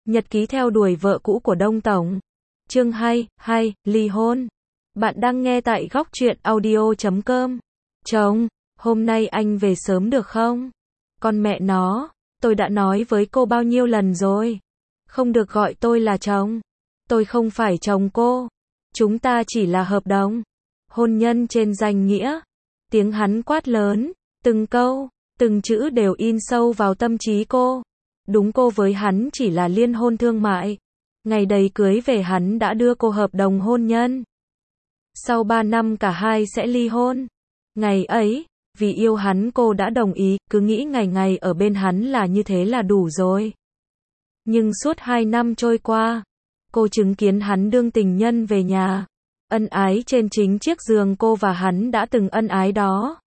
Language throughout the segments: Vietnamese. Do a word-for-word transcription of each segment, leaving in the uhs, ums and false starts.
Nhật ký theo đuổi vợ cũ của Đông Tổng. Chương hai, hai, ly hôn. Bạn đang nghe tại góc truyện audio chấm com. Chồng, hôm nay anh về sớm được không? Con mẹ nó, tôi đã nói với cô bao nhiêu lần rồi. Không được gọi tôi là chồng. Tôi không phải chồng cô. Chúng ta chỉ là hợp đồng. Hôn nhân trên danh nghĩa. Tiếng hắn quát lớn, từng câu, từng chữ đều in sâu vào tâm trí cô. Đúng, cô với hắn chỉ là liên hôn thương mại. Ngày đầy cưới về hắn đã đưa cô hợp đồng hôn nhân. Sau ba năm cả hai sẽ ly hôn. Ngày ấy, vì yêu hắn cô đã đồng ý, cứ nghĩ ngày ngày ở bên hắn là như thế là đủ rồi. Nhưng suốt hai năm trôi qua, cô chứng kiến hắn đương tình nhân về nhà. Ân ái trên chính chiếc giường cô và hắn đã từng ân ái đó.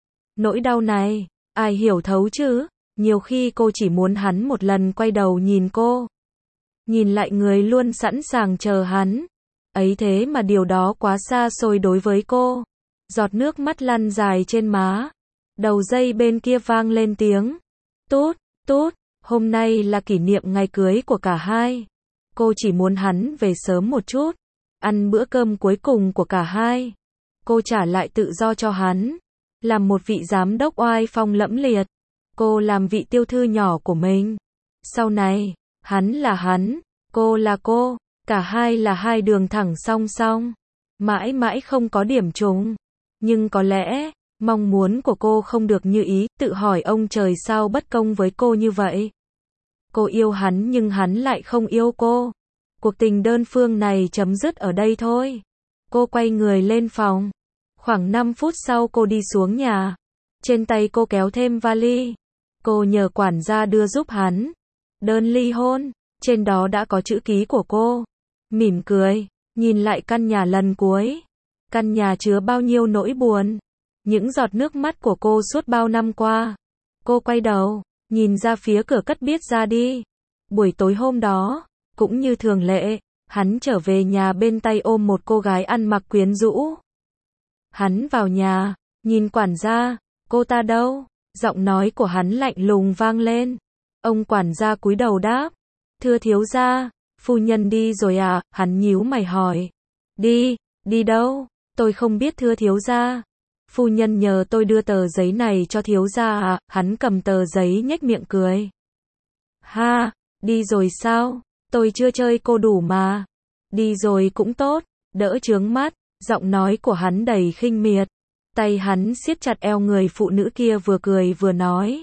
Nỗi đau này, ai hiểu thấu chứ? Nhiều khi cô chỉ muốn hắn một lần quay đầu nhìn cô. Nhìn lại người luôn sẵn sàng chờ hắn. Ấy thế mà điều đó quá xa xôi đối với cô. Giọt nước mắt lăn dài trên má. Đầu dây bên kia vang lên tiếng. Tút, tút, hôm nay là kỷ niệm ngày cưới của cả hai. Cô chỉ muốn hắn về sớm một chút. Ăn bữa cơm cuối cùng của cả hai. Cô trả lại tự do cho hắn. Làm một vị giám đốc oai phong lẫm liệt. Cô làm vị tiêu thư nhỏ của mình. Sau này, hắn là hắn, cô là cô, cả hai là hai đường thẳng song song. Mãi mãi không có điểm trùng. Nhưng có lẽ, mong muốn của cô không được như ý, tự hỏi ông trời sao bất công với cô như vậy. Cô yêu hắn nhưng hắn lại không yêu cô. Cuộc tình đơn phương này chấm dứt ở đây thôi. Cô quay người lên phòng. Khoảng năm phút sau cô đi xuống nhà. Trên tay cô kéo thêm vali. Cô nhờ quản gia đưa giúp hắn. Đơn ly hôn, trên đó đã có chữ ký của cô. Mỉm cười, nhìn lại căn nhà lần cuối. Căn nhà chứa bao nhiêu nỗi buồn. Những giọt nước mắt của cô suốt bao năm qua. Cô quay đầu, nhìn ra phía cửa cất biết ra đi. Buổi tối hôm đó, cũng như thường lệ, hắn trở về nhà bên tay ôm một cô gái ăn mặc quyến rũ. Hắn vào nhà, nhìn quản gia, cô ta đâu? Giọng nói của hắn lạnh lùng vang lên. Ông quản gia cúi đầu đáp. Thưa thiếu gia, phu nhân đi rồi à? Hắn nhíu mày hỏi. Đi, đi đâu? Tôi không biết thưa thiếu gia. Phu nhân nhờ tôi đưa tờ giấy này cho thiếu gia à? Hắn cầm tờ giấy nhếch miệng cười. Ha, đi rồi sao? Tôi chưa chơi cô đủ mà. Đi rồi cũng tốt, đỡ chướng mắt. Giọng nói của hắn đầy khinh miệt. Tay hắn siết chặt eo người phụ nữ kia vừa cười vừa nói.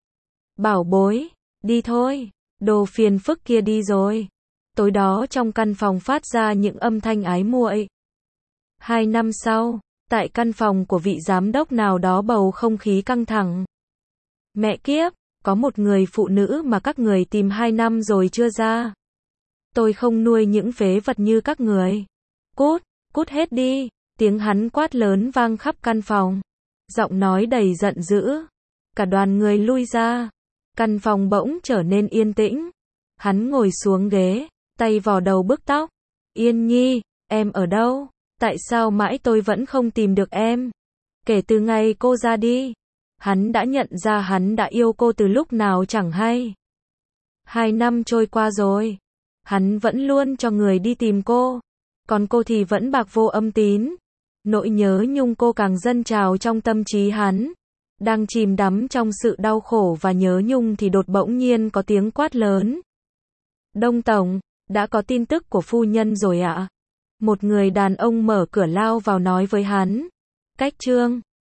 Bảo bối, đi thôi, đồ phiền phức kia đi rồi. Tối đó trong căn phòng phát ra những âm thanh ái muội. Hai năm sau, tại căn phòng của vị giám đốc nào đó bầu không khí căng thẳng. Mẹ kiếp, có một người phụ nữ mà các người tìm hai năm rồi chưa ra. Tôi không nuôi những phế vật như các người. Cút, cút hết đi. Tiếng hắn quát lớn vang khắp căn phòng. Giọng nói đầy giận dữ. Cả đoàn người lui ra. Căn phòng bỗng trở nên yên tĩnh. Hắn ngồi xuống ghế, tay vò đầu bứt tóc. Yên Nhi, em ở đâu? Tại sao mãi tôi vẫn không tìm được em? Kể từ ngày cô ra đi, hắn đã nhận ra hắn đã yêu cô từ lúc nào chẳng hay. Hai năm trôi qua rồi. Hắn vẫn luôn cho người đi tìm cô. Còn cô thì vẫn bạc vô âm tín. Nỗi nhớ nhung cô càng dâng trào trong tâm trí hắn. Đang chìm đắm trong sự đau khổ và nhớ nhung thì đột bỗng nhiên có tiếng quát lớn. Đông Tổng, đã có tin tức của phu nhân rồi ạ. Một người đàn ông mở cửa lao vào nói với hắn. Cách chương